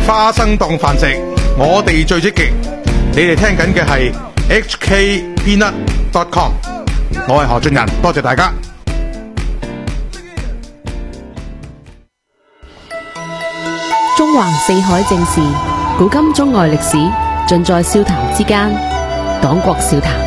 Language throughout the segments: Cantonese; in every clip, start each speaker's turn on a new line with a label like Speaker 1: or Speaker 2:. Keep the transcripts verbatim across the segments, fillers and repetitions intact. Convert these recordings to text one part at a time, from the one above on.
Speaker 1: 花生檔飯食，我哋最積極。你哋聽緊嘅係 H K Peanut dot com， 我係何俊仁，多謝大家。
Speaker 2: 中環四海正事，古今中外歷史，盡在笑談之間。黨國笑談。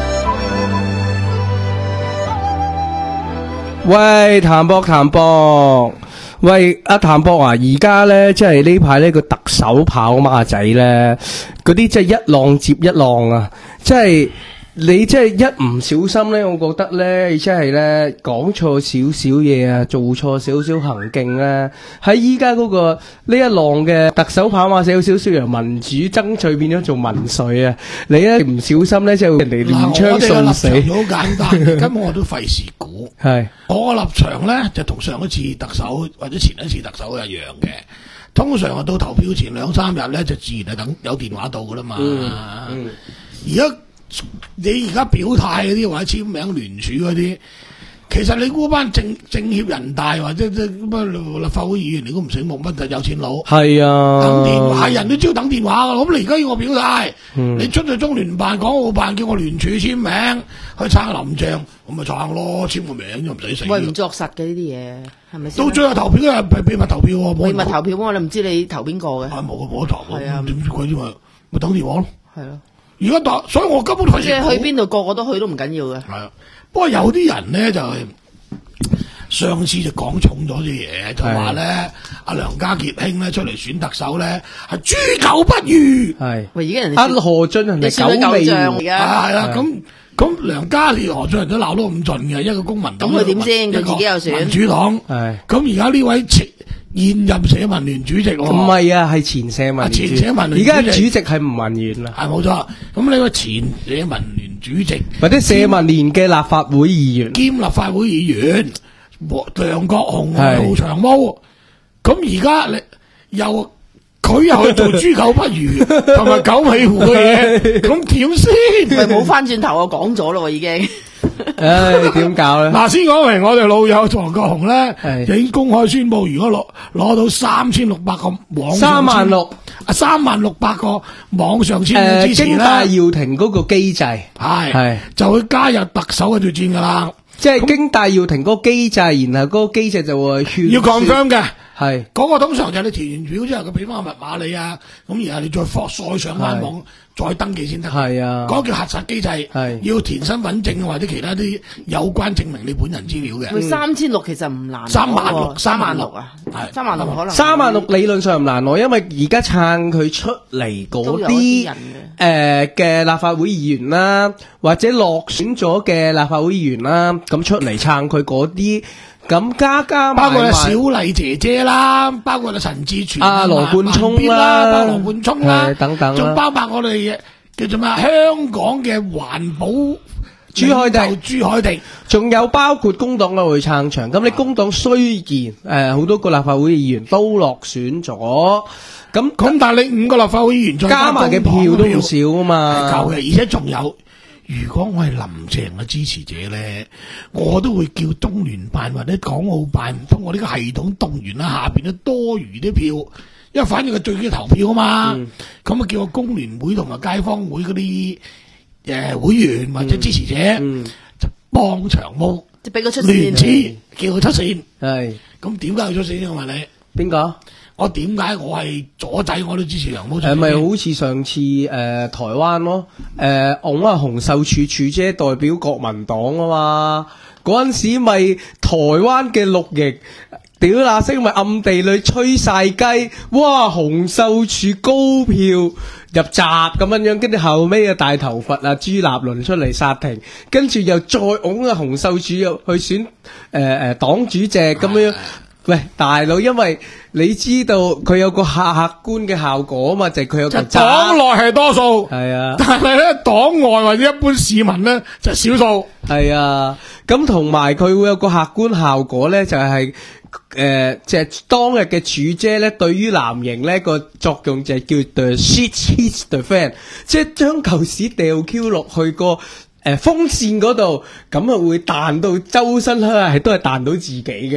Speaker 3: 喂，譚博譚博，喂阿譚博啊，而家咧即係呢排呢個特首跑馬仔咧，嗰啲即係一浪接一浪啊，即係你即係一唔小心咧，我覺得咧，即係咧講錯少少嘢啊，做錯少少行徑咧，喺依家嗰個呢一浪嘅特首跑馬仔有少少由民主爭取變咗做民粹啊！你咧唔小心咧，即係人哋亂槍掃死。
Speaker 4: 我哋嘅立場好簡單嘅，根本我都費事估。
Speaker 3: 係
Speaker 4: 我個立場咧就同上一次特首或者前一次特首一樣嘅。通常啊到投票前兩三日咧就自然係等有電話到噶啦嘛。
Speaker 3: 嗯嗯，
Speaker 4: 而家你而家表態嗰啲或者簽名聯署嗰啲，其實你估班政政協人大或者即乜立法會議員，你都唔醒目乜就有錢佬。
Speaker 3: 係啊，
Speaker 4: 等電話人都知道等電話噶，咁你而家要我表態，
Speaker 3: 嗯、
Speaker 4: 你出去中聯辦、港澳辦叫我聯署簽名去撐林鄭，咁咪撐咯，簽個名就唔使死。
Speaker 5: 喂，唔作實嘅呢啲嘢，係咪先？
Speaker 4: 到最後投票都係秘密投票喎，
Speaker 5: 秘密投票我哋唔知你投邊個嘅。
Speaker 4: 啊冇冇得投，
Speaker 5: 係啊，
Speaker 4: 點知佢啲咪咪等電話咯。
Speaker 5: 係咯。
Speaker 4: 而家打，所以我根本費事。
Speaker 5: 即係去邊度，個個都去都唔緊要嘅。
Speaker 4: 係啊，不過有啲人咧就係、是、上次就講重咗啲嘢，就話咧阿梁家傑兄咧出嚟選特首咧係豬狗不如。
Speaker 3: 係
Speaker 5: 喂，而家人
Speaker 3: 阿何俊仁係狗尾
Speaker 5: 象而家。
Speaker 4: 係啦，咁咁梁家傑何俊仁都鬧到咁盡嘅，一個公民黨。
Speaker 5: 咁佢點先？佢自己又選
Speaker 4: 民主黨。
Speaker 3: 係。
Speaker 4: 咁而家呢位現任社民聯主席喎，
Speaker 3: 唔係啊，係前社民聯。
Speaker 4: 前社民聯
Speaker 3: 而家主席係吳文元啦。
Speaker 4: 係冇錯。咁呢個前社民聯主席
Speaker 3: 或者社民連嘅立法會議員
Speaker 4: 兼立法會議員梁國雄做長毛，咁而家你又佢又去做豬狗不如同埋狗尾糊嘅嘢，咁點先？
Speaker 5: 咪冇翻轉頭，我講咗咯，已經。
Speaker 3: 唉，點搞咧？
Speaker 4: 嗱，先講明我哋老友黃國雄咧，已經公開宣布，如果攞攞到三千六百個網上
Speaker 3: 三萬六
Speaker 4: 啊，三萬六百個網上簽名支持咧，
Speaker 3: 經戴耀廷嗰個機制係
Speaker 4: 係就會加入特首嘅對戰噶啦。
Speaker 3: 即係經戴耀廷嗰個機制，然後嗰個機制就會勸
Speaker 4: 要 confirm 嘅，
Speaker 3: 係
Speaker 4: 嗰個通常就係你填完表之後，佢俾翻個密碼你啊，咁然後你再放再上翻網再登記先得。
Speaker 3: 係啊，
Speaker 4: 嗰個叫核實機制，係要填身份證或者其他啲有關證明你本人資料嘅。
Speaker 5: 佢三千六其實唔難，
Speaker 4: 三萬六，
Speaker 5: 三萬六啊，係三萬六可能。
Speaker 3: 三萬六理論上唔難攞，因為而家撐佢出嚟嗰啲誒嘅立法會議員啦，或者落選咗嘅立法會議員啦，咁出嚟撐佢嗰啲。咁加加埋埋，
Speaker 4: 包括小麗姐姐啦，包括陳志全、
Speaker 3: 阿羅冠聰啦，
Speaker 4: 包羅冠聰啦，
Speaker 3: 等等，
Speaker 4: 仲包括我哋叫做咩香港嘅環保
Speaker 3: 朱凱廸、
Speaker 4: 朱凱廸，
Speaker 3: 仲有包括工黨嘅會撐場。咁你工黨雖然誒好多個立法會議員都落選咗，咁
Speaker 4: 咁但係你五個立法會議員再
Speaker 3: 加埋嘅票都唔少啊嘛，
Speaker 4: 係夠嘅，而且仲有。如果我係林鄭嘅支持者咧，我都會叫中聯辦或者港澳辦通過呢個系統動員啦，下邊都多餘啲票，因為反正佢最緊要投票啊嘛。咁啊、嗯、叫個工聯會同埋街坊會嗰啲誒會員或者支持者、嗯嗯、就幫長毛，
Speaker 5: 即係俾佢出線，
Speaker 4: 聯署叫佢出線。
Speaker 3: 係
Speaker 4: 咁點解要出線先？我問你，
Speaker 3: 邊個？
Speaker 4: 我點解我係左仔我都支持長毛？
Speaker 3: 誒，咪好似上次誒、呃、台灣咯，誒，我啊洪秀柱柱姐代表國民黨啊嘛，嗰陣時咪台灣嘅綠營，屌那聲咪暗地裏吹晒雞，哇！洪秀柱高票入閘咁樣樣，跟住後尾啊大頭佛啊朱立倫出嚟殺停，跟住又再拱啊洪秀柱去選誒誒黨主席咁樣。喂，大佬，因為你知道佢有個客客觀嘅效果啊嘛，就係、是、佢有個
Speaker 4: 黨內係多數，
Speaker 3: 係啊，
Speaker 4: 但係咧黨外或者一般市民咧就少數，
Speaker 3: 係啊，咁同埋佢會有個客觀效果咧，就係、是、誒，即、呃、係、就是、當日嘅柱姐咧，對於藍營咧個作用就係叫 the shit hits the fan， 即係將舊屎掉 Q 落去個誒風扇嗰度，咁啊會彈到周身啦，係都係彈到自己嘅。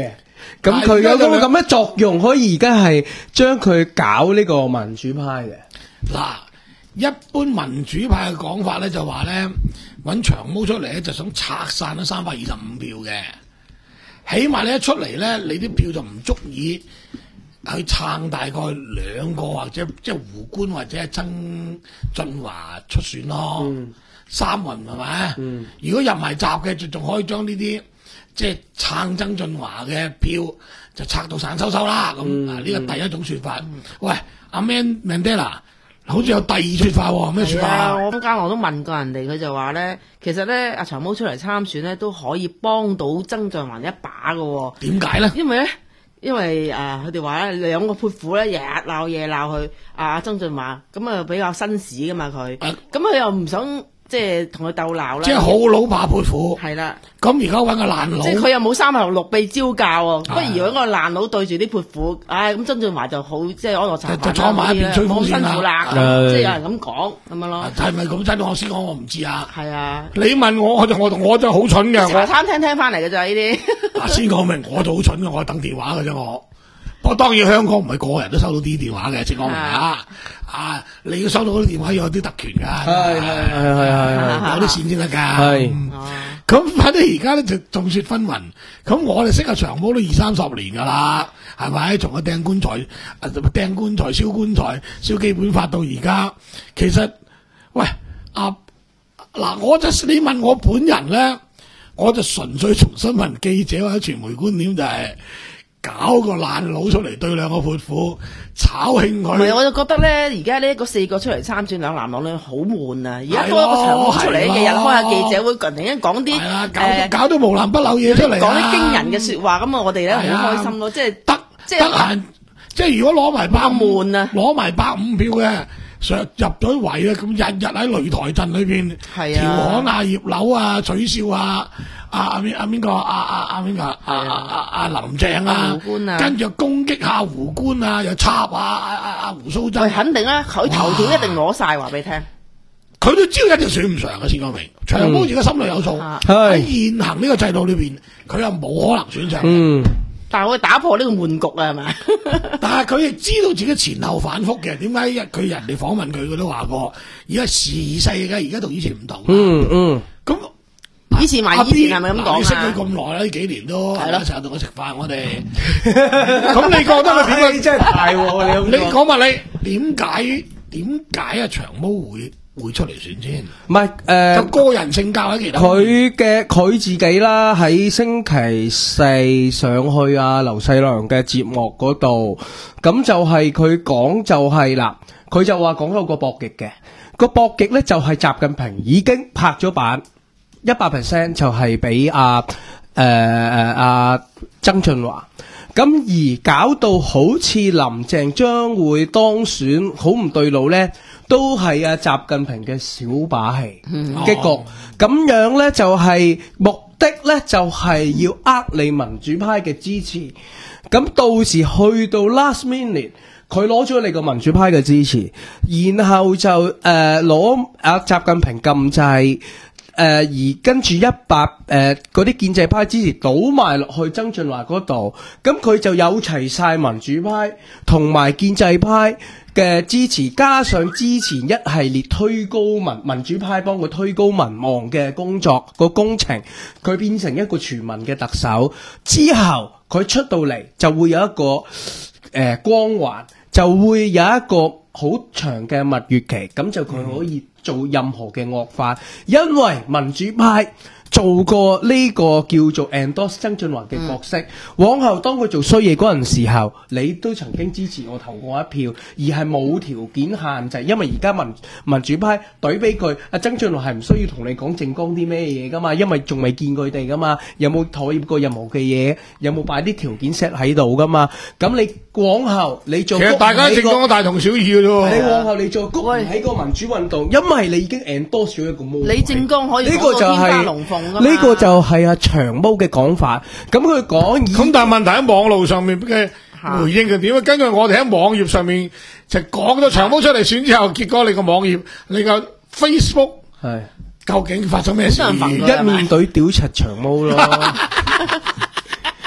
Speaker 3: 咁佢有咁咁嘅作用，可以而家係將佢搞呢個民主派嘅。
Speaker 4: 嗱，一般民主派嘅講法咧就話咧揾長毛出嚟咧就想拆散咗三百二十五票嘅，起碼你一出嚟咧，你啲票就唔足以去撐大概兩個或者即係胡官或者係曾俊華出選咯，嗯、三運係咪？嗯、如果入埋閘嘅，就仲可以將呢啲即係撐曾俊華嘅票就拆到散收收啦。咁啊呢個第一種說法。嗯、喂，阿 Man Mandela 好似有第二說法喎，咩說法啊？
Speaker 5: 我中間我都問過人哋，佢就話咧，其實咧阿長毛出嚟參選咧都可以幫到曾俊華一把㗎喎。點解咧？因為咧。因為誒，佢哋話咧兩個潑婦咧，日日鬧夜鬧佢阿曾俊華，咁啊比較紳士噶嘛佢，咁佢又唔想即係同佢鬥鬧啦。即係好佬怕潑婦。係啦。咁而家揾個爛佬。即係佢又冇三頭六臂招教喎，不如揾個爛佬對住啲潑婦，唉咁曾俊華就好即係安樂茶飯啦，就坐埋一邊吹風先啦。好辛苦啦，即係有人咁講咁樣咯。係咪咁真？我先講我唔知啊。係啊。你問我，我就我我就好蠢嘅。茶餐廳聽翻嚟嘅咋呢啲。嗱，先講明，我就好蠢嘅，我係等電話嘅啫我。不過當然香港唔係個個人都收到啲電話嘅，先講明啊！啊，你要收到嗰啲電話要有啲特權㗎，係係係係係有啲線先得㗎。係咁，反正而家咧就眾說紛紜。咁我哋識阿長毛都二三十年㗎啦，係咪？從個掟棺材、掟棺材、燒棺材、燒基本法到而家，其實喂啊嗱，我就你問我本人咧，我就純粹從新聞記者或者傳媒觀點就係、是。搞個爛佬出嚟對兩個潑婦炒興佢，唔係我就覺得咧，而家呢個四個出嚟參選兩男兩女好悶啊！而家多一個長毛出嚟嘅人開下記者會，突然間講啲誒搞到無男不朽嘢出嚟，講啲驚人嘅説話，咁啊我哋咧好開心咯，即係得即係得閒，即係如果攞埋百悶啊，攞埋百五票嘅上入咗圍啊，咁日日喺擂台陣裏邊調侃啊、葉劉啊、取笑啊。阿阿邊阿邊個阿阿阿邊個阿阿阿阿林鄭啊，跟住攻擊下胡官啊，又插啊阿阿阿胡鬚珍，肯定啦，佢頭條一定攞晒，話俾你聽。佢都知一定選唔上嘅，先講明。長毛而家心裏有數，喺現行呢個制度裏邊，佢又冇可能選上。嗯，但係我打破呢個悶局啊，係咪？但係佢亦知道自己前後反覆嘅，點解一佢人哋訪問佢，佢都話過，而家時勢嘅，而家同以前唔同。嗯嗯，咁。以前話以前係咪咁講啊？你識佢咁耐啦，呢幾年都係啦，成日同我食飯，我哋。咁你覺得佢點解真係大喎？你講下你點解點解啊？長毛會會出嚟選先？唔係誒，就個人性格喺其他。佢嘅佢自己啦，喺星期四上去啊劉細良嘅節目嗰度，咁就係佢講就係啦，佢就話講到個博弈嘅個博弈咧，就係習近平已經拍咗板。一百 percent 就係俾阿誒誒阿曾俊華，咁而搞到好似林鄭將會當選，好唔對路咧，都係阿習近平嘅小把戲嘅局，咁樣咧就係目的咧就係要呃你民主派嘅支持，咁到時去到 last minute，佢攞咗你個民主派嘅支持，然後就誒攞阿習近平撳掣。誒、呃、而跟住一百誒嗰啲建制派支持倒埋落去曾俊華嗰度，咁佢就有齊晒民主派同埋建制派嘅支持，加上之前一系列推高民民主派幫佢推高民望嘅工作個工程，佢變成一個全民嘅特首之後，佢出到嚟就會有一個誒、呃、光環，就會有一個好長嘅蜜月期，咁就佢可以做任何嘅惡法，因為民主派做過呢個叫做 endorse 曾俊華嘅角色，嗯、往後當佢做衰嘢嗰陣時候，你都曾經支持我投過一票，而係冇條件限制，因為而家民民主派懟俾佢，阿曾俊華係唔需要同你講政綱啲咩嘢噶嘛，因為仲未見佢哋噶嘛，有冇妥協過任何嘅嘢，有冇擺啲條件 set 喺度噶嘛，咁你往後你做，其實大家政綱大同小異嘅啫，你往後你做谷唔起個民主運動，因為你已經 endorse 咗一個毛，你政綱可以呢個就係。呢個就係阿長毛嘅講法，咁佢講，咁但係問題喺網路上面嘅回應係點啊？根據我哋喺網頁上面就講到長毛出嚟選之後，結果你個網頁、你個 Facebook 係究竟發生咩事？一面隊屌柒長毛咯。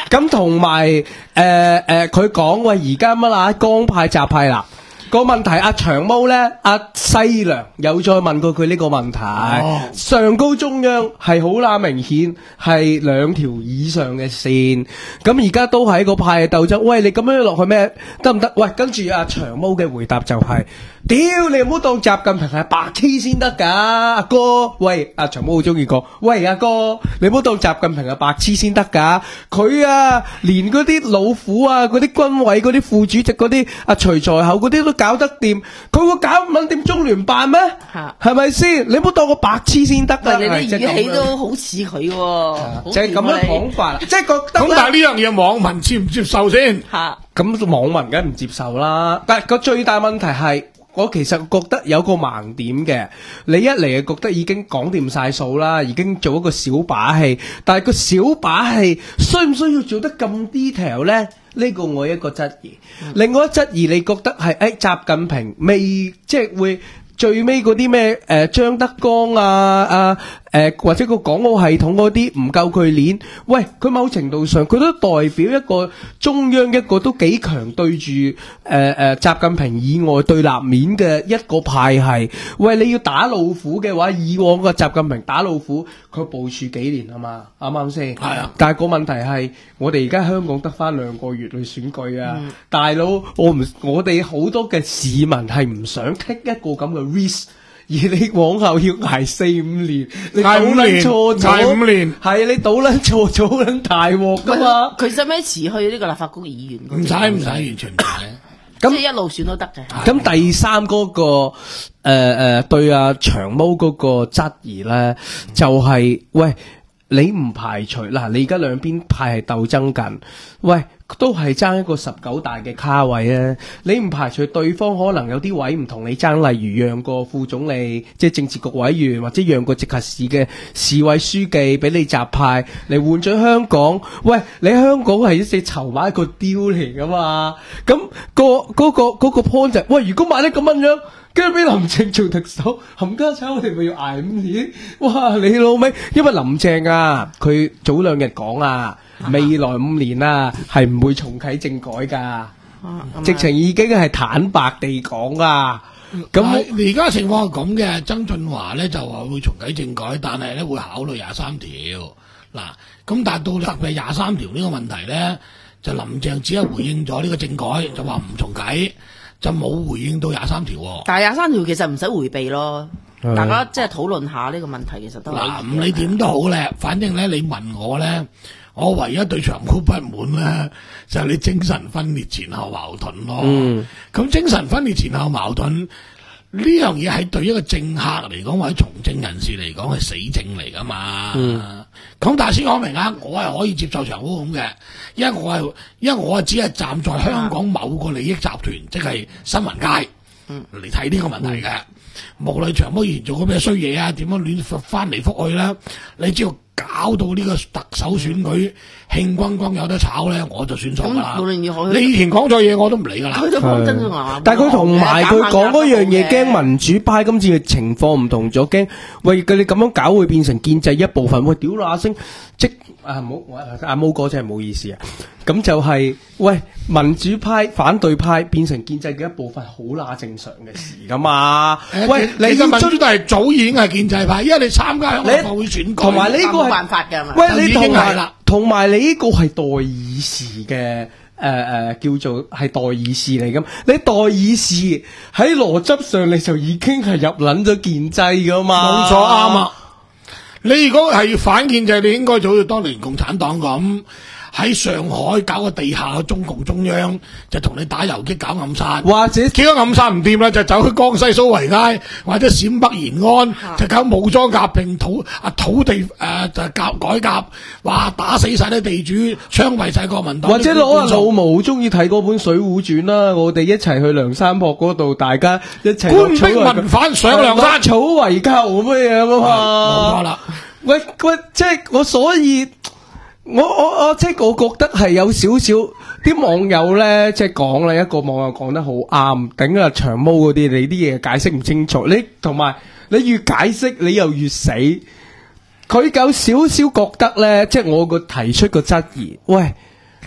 Speaker 3: 咁同埋誒誒，佢講喂，而家乜啦？江派習派啦。個問題阿長毛咧，阿西良有再問過佢呢個問題。
Speaker 4: 哦、
Speaker 3: 上高中央係好乸明顯係兩條以上嘅線，咁而家都係一個派嘅鬥爭。喂，你咁樣落去咩得唔得？喂，跟住阿長毛嘅回答就係、是：屌你唔好當習近平係白痴先得㗎，阿哥。喂，阿長毛好中意講，喂阿哥，你唔好當習近平係白痴先得㗎。佢啊，連嗰啲老虎啊，嗰啲軍委嗰啲副主席嗰啲阿徐才厚嗰啲都搞得掂，佢會搞唔撚掂中聯辦咩？係咪先？你唔好當個白痴先得㗎。
Speaker 5: 你啲語氣都好似佢喎，
Speaker 3: 就係咁樣講法啦，即係覺得。
Speaker 4: 咁但係呢樣嘢網民接唔接受先？
Speaker 5: 嚇，
Speaker 3: 咁網民梗係唔接受啦。但係個最大問題係，我其實覺得有個盲點嘅。你一嚟就覺得已經講掂晒數啦，已經做一個小把戲，但係個小把戲需唔需要做得咁 detail 呢？呢個我一個質疑。嗯、另外一質疑，你覺得係誒習近平未即係會最尾嗰啲咩誒張德江啊啊誒、呃、或者個港澳系統嗰啲唔夠佢練？喂，佢某程度上佢都代表一個中央一個都幾強對住誒誒習近平以外對立面嘅一個派系。喂，你要打老虎嘅話，以往個習近平打老虎，佢部署幾年啊嘛？啱唔啱先？係啊。但係個問題係，我哋而家香港得翻兩個月去選舉啊，嗯、大佬，我唔，我哋好多嘅市民係唔想 take 一個咁嘅 risk， 而你往後要捱四五年，你賭撚錯咗，
Speaker 4: 捱五年，
Speaker 3: 係你賭撚錯咗，好撚大鑊噶嘛？
Speaker 5: 佢使唔使辭去呢個立法局議員？
Speaker 4: 唔使唔使，完全唔使。
Speaker 5: 咁即係一路選都得嘅。
Speaker 3: 咁第三嗰、那個誒誒、呃、對阿、啊、長毛嗰個質疑咧，就係、是、喂，你唔排除嗱，你而家兩邊派係鬥爭緊，喂，都係爭一個十九大嘅卡位啊！你唔排除對方可能有啲位唔同你爭，例如讓個副總理，即係政治局委員，或者讓個直轄市嘅市委書記俾你習派嚟換咗香港。喂，你香港係一隻籌碼一個雕嚟噶嘛？咁、那個嗰、那個嗰、那個 point 就係、喂，如果買得咁樣樣。跟住俾林鄭做特首，冚家鏟我哋咪要捱五年？哇！你老味，因為林鄭啊，佢早兩日講啊，未來五年啊係唔會重啟政改噶，啊、直情已經係坦白地講啊。咁
Speaker 4: 而家情況係咁嘅，曾俊華咧就話會重啟政改，但係咧會考慮廿三條。嗱，咁但係到特別廿三條呢個問題咧，就林鄭只係回應咗呢個政改，就話唔重啟。就冇回應到廿三條，
Speaker 5: 但係廿三條其實唔使迴避咯，的大家即係討論下呢個問題，其實都
Speaker 4: 嗱，唔理點都好咧，反正咧你問我咧，我唯一對長毛不滿咧，就係、是、你精神分裂前後矛盾咯。咁、嗯、精神分裂前後矛盾呢樣嘢係對一個政客嚟講或者從政人士嚟講係死症嚟噶嘛。咁、嗯、但係先講明啊，我係可以接受長毛咁嘅，因為我係因為我係只係站在香港某個利益集團，嗯、即係新聞界嚟睇呢個問題嘅。嗯、無論長毛以前做過咩衰嘢啊，點樣亂翻嚟覆去啦，你只要搞到呢個特首選舉興轟轟有得炒咧，我就算數啦。你以前講咗嘢我都唔理噶啦。佢都講真話，
Speaker 3: 但係佢同埋佢講嗰樣嘢，驚民主派今次嘅情況唔同咗，驚喂佢哋咁樣搞會變成建制一部分。喂，屌啦阿星，即啊唔好阿毛哥真係唔好意思啊。咁就係、是、喂民主派反對派變成建制嘅一部分，好乸正常嘅事噶嘛。
Speaker 4: 欸、
Speaker 3: 喂，
Speaker 4: 你嘅民主都係早已經係建制派，因為你參加香港立法會選舉，
Speaker 3: 同埋呢個係
Speaker 5: 辦法嘅嘛。
Speaker 3: 喂，你同埋同埋你呢個係代議士嘅誒誒叫做係代議士嚟㗎。你代議士喺邏輯上你就已經係入撚咗建制噶嘛。
Speaker 4: 冇錯，啱啊！你如果係反建制，你應該就好似當年共產黨咁。喺上海搞個地下嘅中共中央，就同你打游擊搞暗殺，
Speaker 3: 或者
Speaker 4: 幾個暗殺唔掂啦，就走去江西蘇維埃或者陝北延安，啊、就搞武裝革命土啊土地誒、呃、就革改革，哇打死晒啲地主，槍斃晒國民黨，
Speaker 3: 或者攞阿老毛中意睇嗰本《水滸傳》啦，我哋一齊去梁山泊嗰度，大家一齊
Speaker 4: 官逼民反上梁山，
Speaker 3: 草為寇咁樣啊嘛，
Speaker 4: 冇錯啦。
Speaker 3: 喂喂，即係我所以。我我我即係我覺得係有少少啲網友咧，即係講咧，一個網友講得好啱，頂啊長毛嗰啲，你啲嘢解釋唔清楚，你同埋你越解釋你又越死，佢有少少覺得咧，即係我個提出個質疑，喂，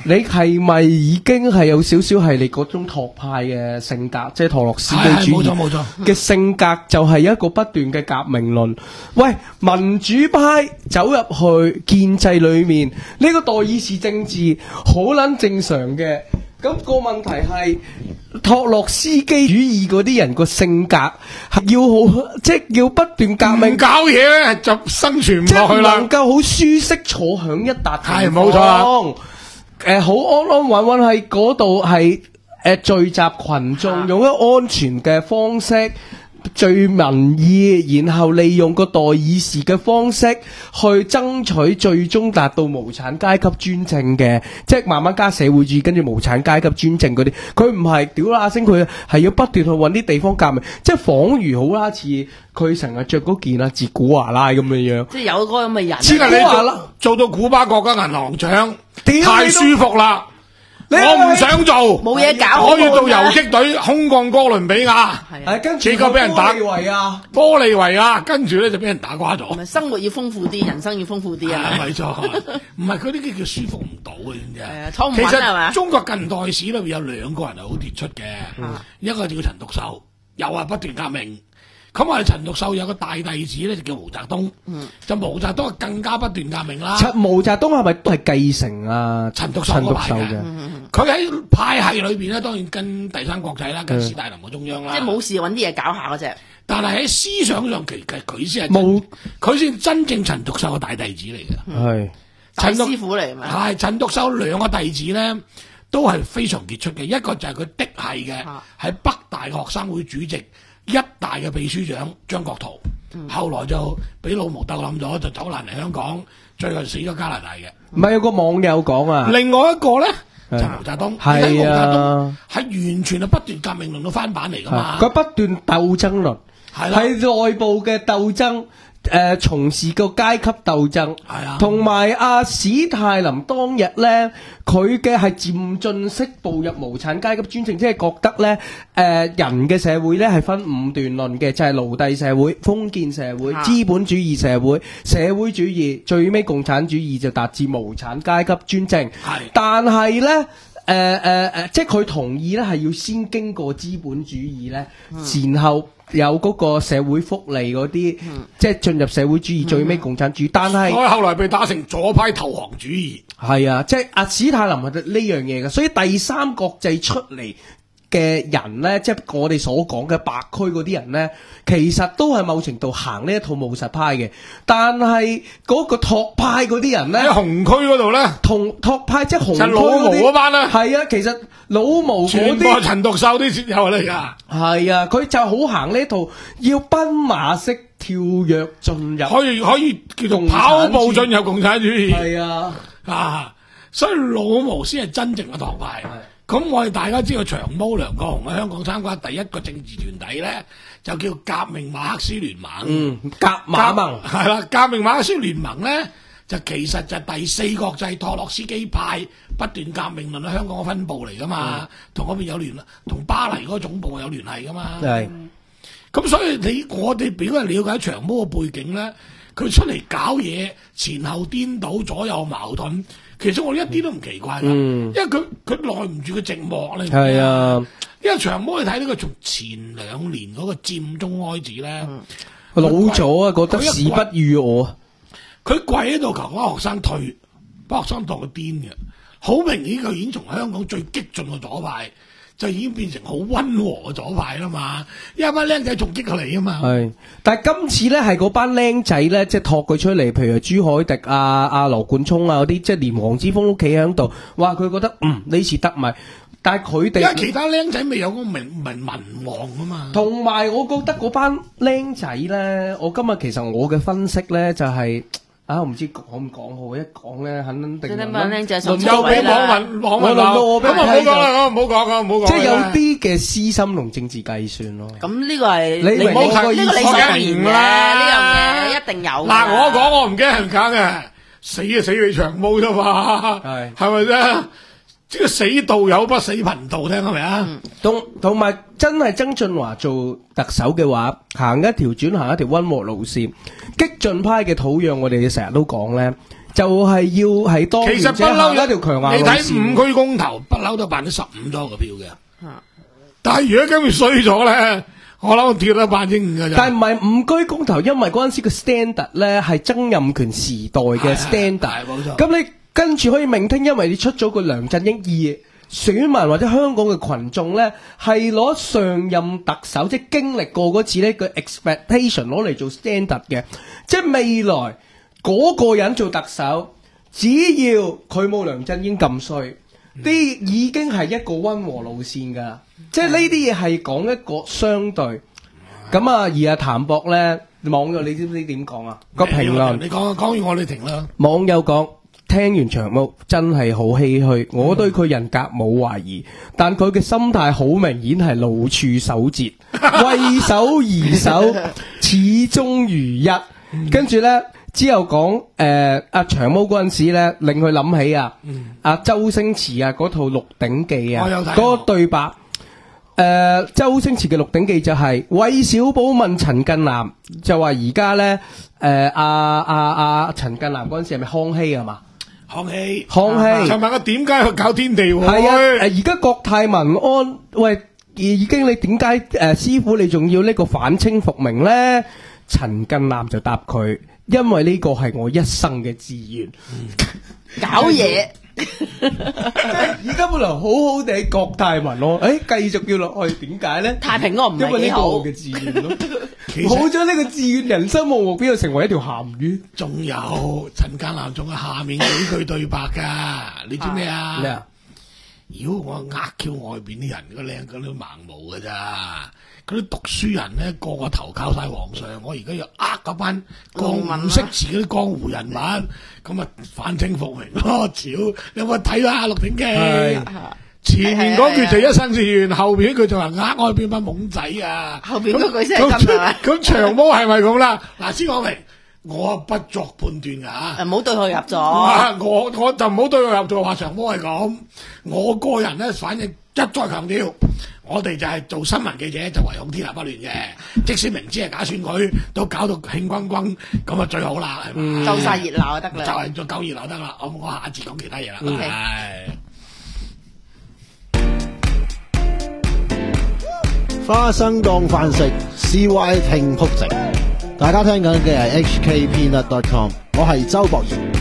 Speaker 3: 你係咪已經係有少少係你嗰種托派嘅性格，即係托洛斯基主義
Speaker 4: 冇錯冇錯
Speaker 3: 嘅性格，就係一個不斷嘅革命論。喂，民主派走入去建制裏面，呢、這個代議士政治好撚正常嘅。咁、那個問題係托洛斯基主義嗰啲人個性格係要好，即係要不斷革命，
Speaker 4: 唔搞嘢咧就生存唔落去啦。
Speaker 3: 能夠好舒適坐響一笪地方，
Speaker 4: 係冇錯啦。
Speaker 3: 誒，好安安穩穩喺嗰度係誒聚集群眾，用一個安全嘅方式聚民意，然後利用個代議士嘅方式去爭取最終達到無產階級專政嘅，即係慢慢加社會主義，跟住無產階級專政嗰啲。佢唔係屌啦聲，佢係要不斷去揾啲地方革命，即係仿如好啦似佢成日着嗰件啊哲古華拉咁嘅樣。
Speaker 5: 即係有嗰個咁嘅人。
Speaker 4: 知啦，你做做到古巴國家銀行長，太舒服啦！我唔想做，
Speaker 5: 冇嘢搞，
Speaker 4: 我要做游擊隊，空降哥倫比亞，
Speaker 3: 係跟住
Speaker 4: 結果俾人打
Speaker 3: 玻利維亞，
Speaker 4: 玻利維亞，跟住咧就俾人打瓜咗。
Speaker 5: 生活要豐富啲，人生要豐富啲啊！
Speaker 4: 係咪錯？唔係佢呢啲叫舒服唔到嘅，知唔知啊？
Speaker 5: 坐唔
Speaker 4: 其
Speaker 5: 穩係嘛？
Speaker 4: 實中國近代史裏邊有兩個人係好傑出嘅，一個就叫陳獨秀，又係不斷革命。咁我哋陳獨秀有個大弟子咧，就叫毛澤東。嗯，就毛澤東更加不斷革命啦。
Speaker 3: 毛澤東係咪都係繼承啊
Speaker 4: 陳獨秀嗰派嘅？佢喺派系裏邊咧，當然跟第三國際啦，跟史大林嘅中央啦。
Speaker 5: 即係冇事揾啲嘢搞下嗰隻。
Speaker 4: 但係喺思想上，其實佢先係冇，佢先真正陳獨秀嘅大弟子嚟嘅。係
Speaker 5: 陳師傅嚟嘛？
Speaker 4: 係陳獨秀兩個弟子咧，都係非常傑出嘅。一個就係佢嫡系嘅，喺北大學生會主席。一大嘅秘書長張國燾，嗯、後來就俾老毛鬥冧咗，就走難嚟香港，最後死咗加拿大嘅。
Speaker 3: 唔係有個網友講啊，
Speaker 4: 另外一個咧就係毛澤東，
Speaker 3: 係啊，
Speaker 4: 係完全係不斷革命論嘅翻版嚟噶嘛。
Speaker 3: 佢不斷鬥爭論，係內部嘅鬥爭。誒、呃，從事個階級鬥爭，係啊，同埋阿史太林當日咧，佢嘅係漸進式步入無產階級專政，即係覺得咧，誒、呃，人嘅社會咧係分五段論嘅，就係奴隸社會、封建社會、資本主義社會、社會主義，最尾共產主義就達至無產階級專政。係，但係咧，誒誒誒，即係佢同意咧，係要先經過資本主義咧，嗯、然後。有嗰個社會福利嗰啲，嗯、即係進入社會主義，嗯、最尾共產主義。但係
Speaker 4: 我後來被打成左派投降主義。
Speaker 3: 係啊，即係阿史太林係呢樣嘢嘅，所以第三國際出嚟嘅人咧，即係我哋所講嘅白區嗰啲人咧，其實都係某程度行呢一套務實派嘅。但係嗰個托派嗰啲人咧，
Speaker 4: 喺紅區嗰度咧，
Speaker 3: 同托派即係紅區
Speaker 4: 老毛嗰班啦。
Speaker 3: 係啊，其實老毛嗰啲
Speaker 4: 全部陳獨秀啲先有嚟噶。
Speaker 3: 係啊，佢就好行呢一套，要奔馬式跳躍進入，
Speaker 4: 可以可以叫做跑步進入共產主義。
Speaker 3: 係啊，
Speaker 4: 啊，所以老毛先係真正嘅托派。咁我哋大家知道長毛梁國雄喺香港參加第一個政治團體咧，就叫革命馬克思聯盟。嗯，
Speaker 3: 革馬盟
Speaker 4: 係啦，革命馬克思聯盟咧就其實就係第四國際托洛斯基派不斷革命論喺香港嘅分部嚟噶嘛，同嗰邊有聯，同巴黎嗰個總部有聯繫噶嘛。係，咁所以你我哋表係了解長毛嘅背景咧，佢出嚟搞嘢前後顛倒、左右矛盾。其實我哋一啲都唔奇怪噶，嗯、因為佢佢耐唔住佢寂寞咧。係啊，因為長毛你睇呢個從前兩年嗰個佔中開始咧，
Speaker 3: 嗯、老咗啊，覺得時不與我。
Speaker 4: 佢跪喺度求嗰學生退，班學生當佢癲嘅，好明顯佢已經從香港最激進嘅左派，就已經變成好溫和嘅左派啦嘛，因為班僆仔仲激過嚟啊嘛。係，
Speaker 3: 但係今次咧係嗰班僆仔咧，即係托佢出嚟，譬如朱凱迪啊、阿羅冠聰啊嗰啲，即係連黃之鋒都企喺度，哇！佢覺得嗯呢次得咪，但係佢哋
Speaker 4: 因為其他僆仔未有嗰個民民民望啊嘛。
Speaker 3: 同埋我覺得嗰班僆仔咧，我今日其實我嘅分析咧就係、是。啊！我唔知講唔講好，一講咧肯定。即係問僆仔上
Speaker 4: 又俾網民網民鬧，咁啊唔好講啦，唔好講啊，唔好講。
Speaker 3: 即係有啲嘅私心同政治計算咯。
Speaker 5: 咁呢個係
Speaker 3: 你唔好睇
Speaker 5: 呢個理所當然嘅呢樣嘢，一定有。
Speaker 4: 嗱，我講我唔驚人揀嘅，死就死你長毛啫嘛，係係咪啫？即係死道友不死貧道，聽係咪啊？
Speaker 3: 同同埋真係曾俊華做特首嘅話，行一條轉行一條溫和路線，激進派嘅土壤，我哋成日都講咧， 就係要係當
Speaker 4: 其實不嬲
Speaker 3: 一條強硬
Speaker 4: 你睇五區公投不嬲都辦咗十五咗個票嘅，但係如果今次衰咗咧，我諗跌得百分之五嘅啫。
Speaker 3: 但係唔係五區公投，因為嗰陣時個 standard 咧係曾蔭權時代嘅 standard，
Speaker 4: 冇錯。
Speaker 3: 咁你跟住可以明聽，因為你出咗個梁振英二選民或者香港嘅群眾咧，係攞上任特首即係經歷過嗰次呢個 expectation 攞嚟做 standard 嘅，即係未來嗰個人做特首，只要佢冇梁振英咁衰，啲、嗯、已經係一個溫和路線㗎。即係呢啲嘢係講一個相對，咁啊而阿譚博咧網友你知唔知點講啊？個評論
Speaker 4: 你講講完我哋停啦。
Speaker 3: 網友講聽完長毛真係好唏噓，我對佢人格冇懷疑，但佢嘅心態好明顯係老處守節，為守而守，始終如一。跟住咧之後講誒阿長毛嗰陣時咧，令佢諗起啊阿、嗯、周星馳啊嗰套《鹿鼎記》啊，嗰個對白。誒、呃，周星馳嘅《鹿鼎記》就係韋小寶問陳近南，就話而家咧，誒阿阿阿陳近南嗰陣時係咪康熙啊嘛？
Speaker 4: 康熙，
Speaker 3: 康熙。就
Speaker 4: 問我點解去搞天地會？
Speaker 3: 係啊，誒而家國泰民安，喂，已經你點解誒師傅你仲要呢個反清復明咧？陳近南就答佢，因為呢個係我一生嘅志願。
Speaker 5: 嗯、搞嘢。
Speaker 3: 而家本來好好地國泰民安，誒繼續叫落去，點解咧？
Speaker 5: 太平安唔係幾好。因為呢個我嘅志願咯，冇咗呢個志願，人生冇目標，就成為一條鹹魚。仲有陳近南仲有下面幾句對白噶，你知咩啊？咩啊？如果我呃 Q 外邊啲人，個靚嗰啲盲毛噶咋？嗰啲讀書人咧，個個投靠晒皇上，我而家要呃嗰班江唔識字嗰啲江湖人物，咁啊反清復明咯！屌，你有冇睇啊《鹿鼎記》？前面嗰句就一生志願，後邊嗰句就話呃外邊班懵仔啊！後邊嗰句先係咁啊！咁長毛係咪咁啦？嗱，先講明，我不作判斷噶吓，唔好對號入座。我我就唔好對號入座，話長毛係咁。我個人咧，反正一再強調。我哋就係做新聞記者，就唯恐天下不亂嘅。即使明知係假選舉，都搞到興轟轟，咁啊最好啦，係嘛？夠晒熱鬧就得啦，就係做夠熱鬧得啦。我我下一節講其他嘢啦。係花生當飯食 ，C Y 聽曲直。大家聽緊嘅係 H K Peanut dot com， 我係周博賢。